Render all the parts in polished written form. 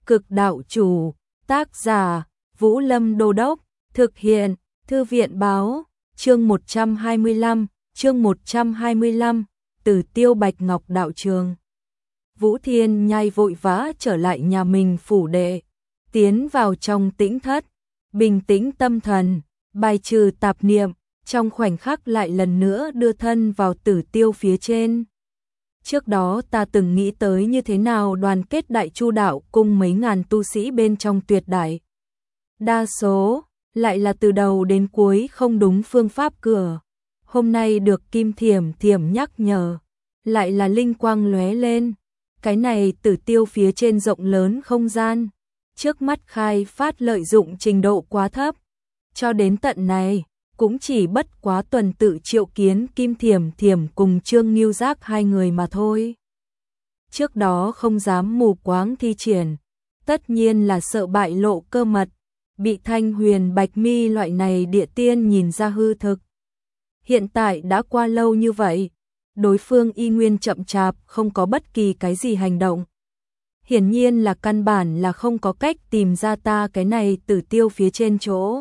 Cực đạo chủ, tác giả, Vũ Lâm Đô Đốc, thực hiện, Thư viện báo, chương 125, Tử Tiêu Bạch Ngọc đạo trường. Vũ Thiên Nhai vội vã trở lại nhà mình phủ đệ, tiến vào trong tĩnh thất, bình tĩnh tâm thần, bài trừ tạp niệm, trong khoảnh khắc lại lần nữa đưa thân vào Tử Tiêu phía trên. Trước đó ta từng nghĩ tới như thế nào đoàn kết Đại Chu đạo cùng mấy ngàn tu sĩ bên trong tuyệt đại. Đa số, lại là từ đầu đến cuối không đúng phương pháp cửa. Hôm nay được Kim Thiểm Thiểm nhắc nhở, lại là linh quang lóe lên. Cái này Tử Tiêu phía trên rộng lớn không gian, trước mắt khai phát lợi dụng trình độ quá thấp. Cho đến tận này, cũng chỉ bất quá tuần tự triệu kiến Kim Thiểm Thiểm cùng Trương Ngưu Giác hai người mà thôi. Trước đó không dám mù quáng thi triển, tất nhiên là sợ bại lộ cơ mật, bị Thanh Huyền Bạch Mi loại này địa tiên nhìn ra hư thực. Hiện tại đã qua lâu như vậy, đối phương y nguyên chậm chạp không có bất kỳ cái gì hành động. Hiển nhiên là căn bản là không có cách tìm ra ta cái này Tử Tiêu phía trên chỗ.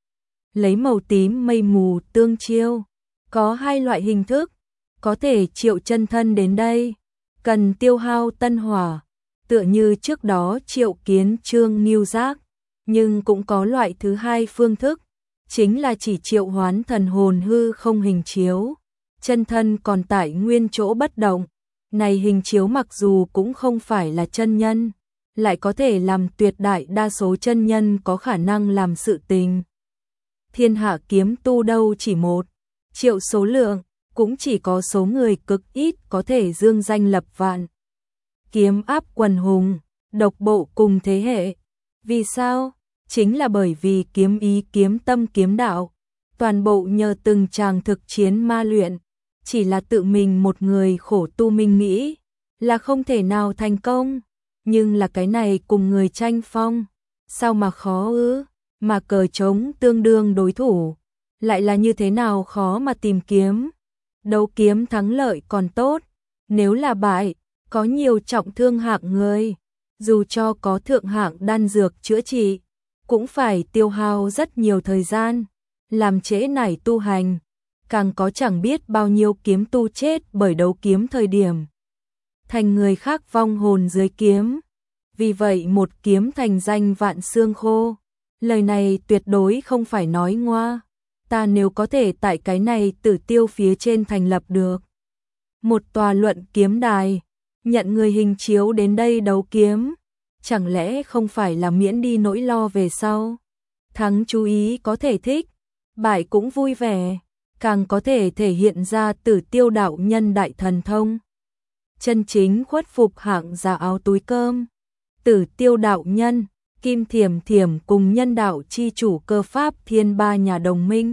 Lấy màu tím mây mù tương chiêu, có hai loại hình thức, có thể triệu chân thân đến đây, cần tiêu hao tân hỏa, tựa như trước đó triệu kiến Trương Ngưu Giác, nhưng cũng có loại thứ hai phương thức, chính là chỉ triệu hoán thần hồn hư không hình chiếu, chân thân còn tại nguyên chỗ bất động. Này hình chiếu mặc dù cũng không phải là chân nhân, lại có thể làm tuyệt đại đa số chân nhân có khả năng làm sự tình. Thiên hạ kiếm tu đâu chỉ 1 triệu số lượng, cũng chỉ có số người cực ít có thể dương danh lập vạn. Kiếm áp quần hùng, độc bộ cùng thế hệ. Vì sao? Chính là bởi vì kiếm ý kiếm tâm kiếm đạo, toàn bộ nhờ từng tràng thực chiến ma luyện, chỉ là tự mình một người khổ tu minh nghĩ, là không thể nào thành công, nhưng là cái này cùng người tranh phong, sao mà khó ư? Mà cờ trống tương đương đối thủ, lại là như thế nào khó mà tìm kiếm. Đấu kiếm thắng lợi còn tốt, nếu là bại, có nhiều trọng thương hạng người, dù cho có thượng hạng đan dược chữa trị, cũng phải tiêu hao rất nhiều thời gian, làm trễ nải tu hành, càng có chẳng biết bao nhiêu kiếm tu chết bởi đấu kiếm thời điểm. Thành người khác vong hồn dưới kiếm, vì vậy một kiếm thành danh vạn xương khô. Lời này tuyệt đối không phải nói ngoa, ta nếu có thể tại cái này Tử Tiêu phía trên thành lập được một tòa luận kiếm đài, nhận người hình chiếu đến đây đấu kiếm, chẳng lẽ không phải là miễn đi nỗi lo về sau. Thắng chú ý có thể thích, bại cũng vui vẻ, càng có thể thể hiện ra Tử Tiêu đạo nhân đại thần thông. Chân chính khuất phục hạng giả áo túi cơm, Tử Tiêu đạo nhân, Kim Thiểm Thiểm cùng nhân đạo chi chủ Cơ Pháp Thiên ba nhà đồng minh.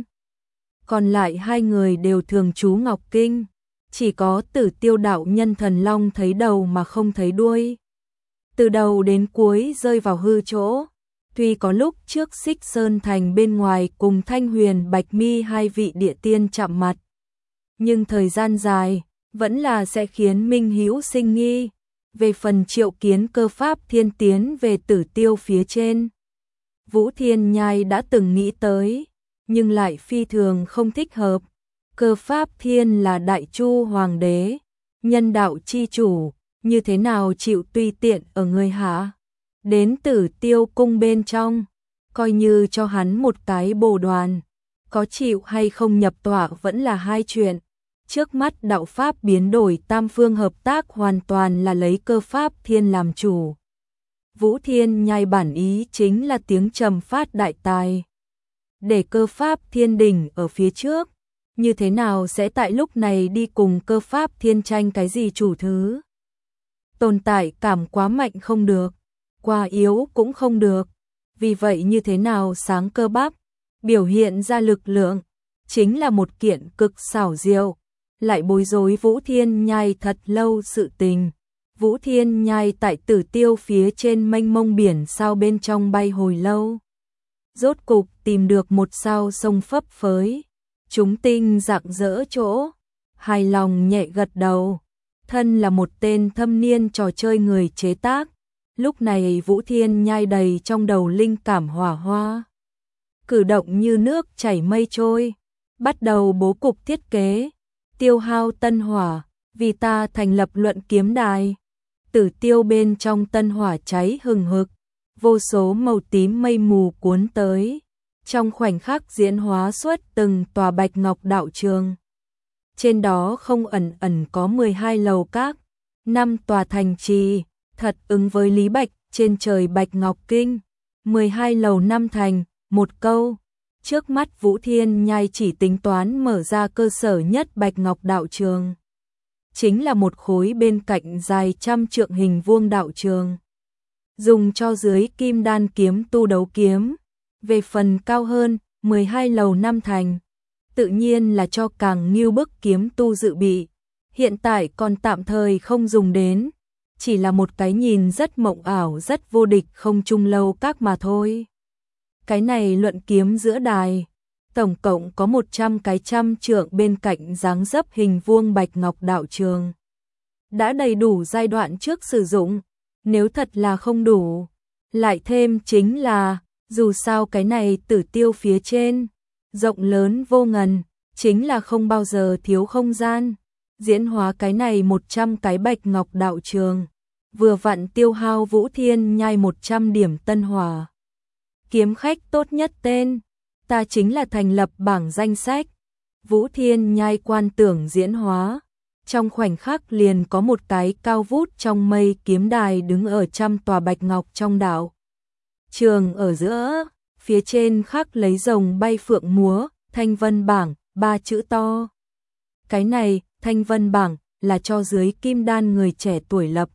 Còn lại hai người đều thường trú Ngọc Kinh, chỉ có Tử Tiêu đạo nhân thần long thấy đầu mà không thấy đuôi. Từ đầu đến cuối rơi vào hư chỗ, tuy có lúc trước Xích Sơn Thành bên ngoài cùng Thanh Huyền Bạch Mi hai vị địa tiên chạm mặt, nhưng thời gian dài vẫn là sẽ khiến Minh Hữu sinh nghi. Về phần triệu kiến Cơ Pháp Thiên tiến về Tử Tiêu phía trên, Vũ Thiên Nhai đã từng nghĩ tới, nhưng lại phi thường không thích hợp. Cơ Pháp Thiên là Đại Chu Hoàng đế, nhân đạo chi chủ, như thế nào chịu tùy tiện ở người hạ. Đến Tử Tiêu cung bên trong, coi như cho hắn một cái bồ đoàn, có chịu hay không nhập tọa vẫn là hai chuyện. Trước mắt đạo pháp biến đổi tam phương hợp tác hoàn toàn là lấy Cơ Pháp Thiên làm chủ. Vũ Thiên Nhai bản ý chính là tiếng trầm phát đại tài, để Cơ Pháp Thiên đỉnh ở phía trước, như thế nào sẽ tại lúc này đi cùng Cơ Pháp Thiên tranh cái gì chủ thứ. Tồn tại cảm quá mạnh không được, quá yếu cũng không được, vì vậy như thế nào sáng cơ bắp, biểu hiện ra lực lượng, chính là một kiện cực xảo diệu. Lại bối rối Vũ Thiên Nhai thật lâu sự tình. Vũ Thiên Nhai tại Tử Tiêu phía trên mênh mông biển sao bên trong bay hồi lâu. Rốt cục tìm được một sao sông phấp phới, chúng tinh rạng rỡ chỗ, hài lòng nhẹ gật đầu. Thân là một tên thâm niên trò chơi người chế tác, Lúc này Vũ Thiên Nhai đầy trong đầu linh cảm hỏa hoa. Cử động như nước chảy mây trôi, bắt đầu bố cục thiết kế, tiêu hao tân hỏa, vì ta thành lập luận kiếm đài. Tử tiêu bên trong tân hỏa cháy hừng hực, vô số màu tím mây mù cuốn tới, trong khoảnh khắc diễn hóa xuất từng tòa bạch ngọc đạo trường. Trên đó không ẩn ẩn có 12 lầu các, 5 tòa thành trì, thật ứng với Lý Bạch trên trời Bạch Ngọc Kinh, 12 lầu 5 thành, một câu. Trước mắt Vũ Thiên Nhai chỉ tính toán mở ra cơ sở nhất Bạch Ngọc đạo trường. Chính là một khối bên cạnh dài trăm trượng hình vuông đạo trường. Dùng cho dưới kim đan kiếm tu đấu kiếm. Về phần cao hơn, 12 lầu 5 thành. Tự nhiên là cho càng nghiêu bức kiếm tu dự bị. Hiện tại còn tạm thời không dùng đến. Chỉ là một cái nhìn rất mộng ảo, rất vô địch không trung lâu các mà thôi. Cái này luận kiếm giữa đài. Tổng cộng có 100 cái trăm trượng bên cạnh dáng dấp hình vuông bạch ngọc đạo trường. Đã đầy đủ giai đoạn trước sử dụng, nếu thật là không đủ, lại thêm chính là, dù sao cái này tử tiêu phía trên, rộng lớn vô ngần, chính là không bao giờ thiếu không gian. Diễn hóa cái này 100 cái bạch ngọc đạo trường, vừa vặn tiêu hao Vũ Thiên Nhai 100 điểm tân hỏa. Kiếm khách tốt nhất tên, ta chính là thành lập bảng danh sách. Vũ Thiên Nhai quan tưởng diễn hóa, trong khoảnh khắc liền có một cái cao vút trong mây kiếm đài đứng ở trăm tòa bạch ngọc trong đạo trường ở giữa, phía trên khắc lấy rồng bay phượng múa, Thanh Vân Bảng, 3 chữ to. Cái này, Thanh Vân Bảng, là cho dưới kim đan người trẻ tuổi lập.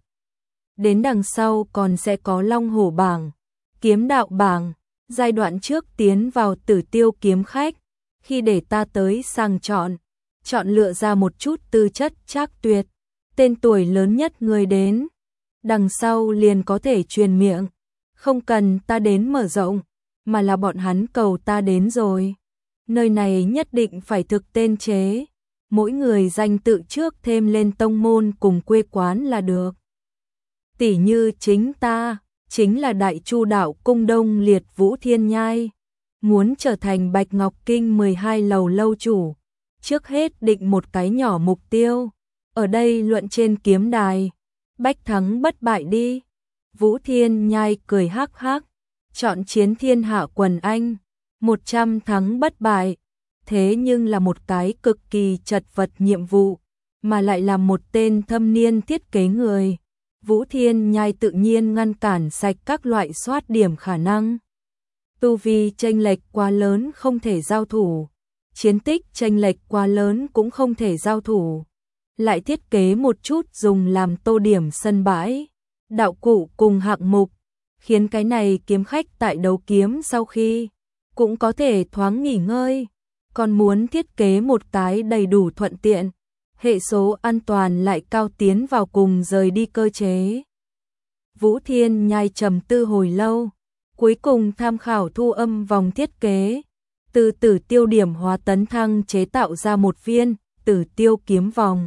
Đến đằng sau còn sẽ có Long Hổ Bảng, Kiếm Đạo Bảng. Giai đoạn trước tiến vào Tử Tiêu kiếm khách, khi để ta tới sàng chọn lựa ra một chút tư chất trác tuyệt, tên tuổi lớn nhất người đến. Đằng sau liền có thể truyền miệng, không cần ta đến mở rộng, mà là bọn hắn cầu ta đến rồi. Nơi này nhất định phải thực tên chế, mỗi người danh tự trước thêm lên tông môn cùng quê quán là được. Tỷ như chính ta, chính là Đại Chu Đạo Cung Đông Liệt Vũ Thiên Nhai, muốn trở thành Bạch Ngọc Kinh 12 lầu lâu chủ, trước hết định một cái nhỏ mục tiêu, ở đây luận trên kiếm đài, bách thắng bất bại đi. Vũ Thiên Nhai cười hắc hắc, chọn chiến thiên hạ quần anh, 100 thắng bất bại, thế nhưng là một cái cực kỳ chật vật nhiệm vụ, mà lại là một tên thâm niên thiết kế người. Vũ Thiên Nhai tự nhiên ngăn cản sạch các loại soát điểm khả năng. Tu vi chênh lệch quá lớn không thể giao thủ, chiến tích chênh lệch quá lớn cũng không thể giao thủ. Lại thiết kế một chút dùng làm tô điểm sân bãi, đạo cụ cùng hạng mục, khiến cái này kiếm khách tại đấu kiếm sau khi cũng có thể thoáng nghỉ ngơi, còn muốn thiết kế một cái đầy đủ thuận tiện. Hệ số an toàn lại cao tiến vào cùng rời đi cơ chế. Vũ Thiên Nhai trầm tư hồi lâu, cuối cùng tham khảo thu âm vòng thiết kế, từ Tử Tiêu điểm hóa tấn thăng chế tạo ra một viên Tử Tiêu kiếm vòng.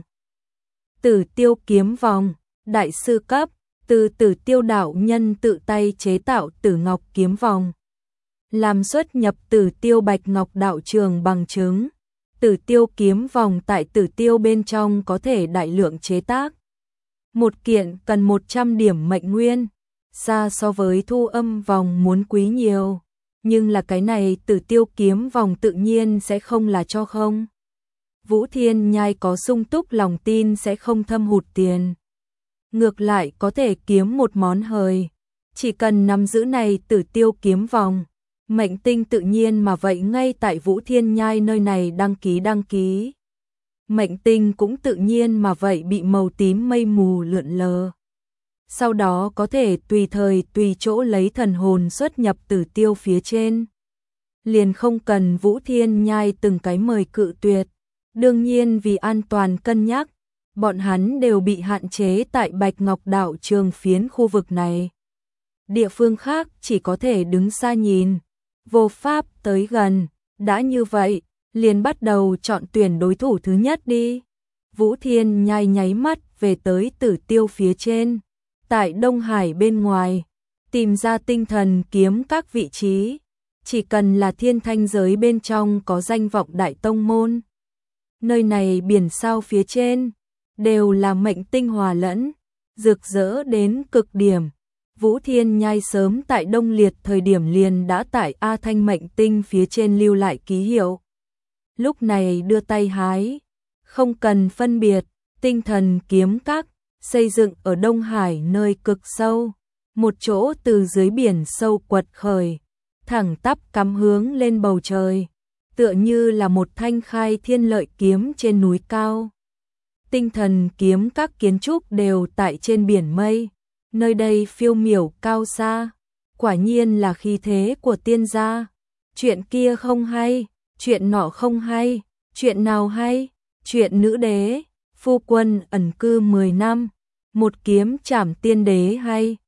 Tử Tiêu kiếm vòng, đại sư cấp, từ Tử Tiêu đạo nhân tự tay chế tạo Tử Ngọc kiếm vòng. Làm xuất nhập Tử Tiêu Bạch Ngọc đạo trường bằng chứng. Tử Tiêu kiếm vòng tại Tử Tiêu bên trong có thể đại lượng chế tác. Một kiện cần 100 điểm mệnh nguyên, xa so với thu âm vòng muốn quý nhiều, nhưng là cái này Tử Tiêu kiếm vòng tự nhiên sẽ không là cho không. Vũ Thiên Nhai có sung túc lòng tin sẽ không thâm hụt tiền. Ngược lại có thể kiếm một món hời, chỉ cần nắm giữ này Tử Tiêu kiếm vòng. Mệnh tinh tự nhiên mà vậy ngay tại Vũ Thiên Nhai nơi này đăng ký. Mệnh tinh cũng tự nhiên mà vậy bị màu tím mây mù lượn lờ. Sau đó có thể tùy thời tùy chỗ lấy thần hồn xuất nhập Tử Tiêu phía trên. Liền không cần Vũ Thiên Nhai từng cái mời cự tuyệt. Đương nhiên vì an toàn cân nhắc, bọn hắn đều bị hạn chế tại Bạch Ngọc đạo trường phiến khu vực này. Địa phương khác chỉ có thể đứng xa nhìn, vô pháp tới gần. Đã như vậy, liền bắt đầu chọn tuyển đối thủ thứ nhất đi. Vũ Thiên Nhai nháy mắt về tới Tử Tiêu phía trên, tại Đông Hải bên ngoài, tìm ra tinh thần kiếm các vị trí, chỉ cần là thiên thanh giới bên trong có danh vọng đại tông môn. Nơi này biển sao phía trên, đều là mệnh tinh hòa lẫn, rực rỡ đến cực điểm. Vũ Thiên Nhai sớm tại Đông Liệt thời điểm liền đã tại A Thanh mệnh tinh phía trên lưu lại ký hiệu. Lúc này đưa tay hái, không cần phân biệt, tinh thần kiếm các, xây dựng ở Đông Hải nơi cực sâu, một chỗ từ dưới biển sâu quật khởi, thẳng tắp cắm hướng lên bầu trời, tựa như là một thanh khai thiên lợi kiếm trên núi cao. Tinh thần kiếm các kiến trúc đều tại trên biển mây, nơi đây phiêu miểu cao xa, quả nhiên là khí thế của tiên gia. Chuyện kia không hay, chuyện nọ không hay, chuyện nào hay? Chuyện nữ đế, phu quân ẩn cư 10 năm, một kiếm trảm tiên đế hay?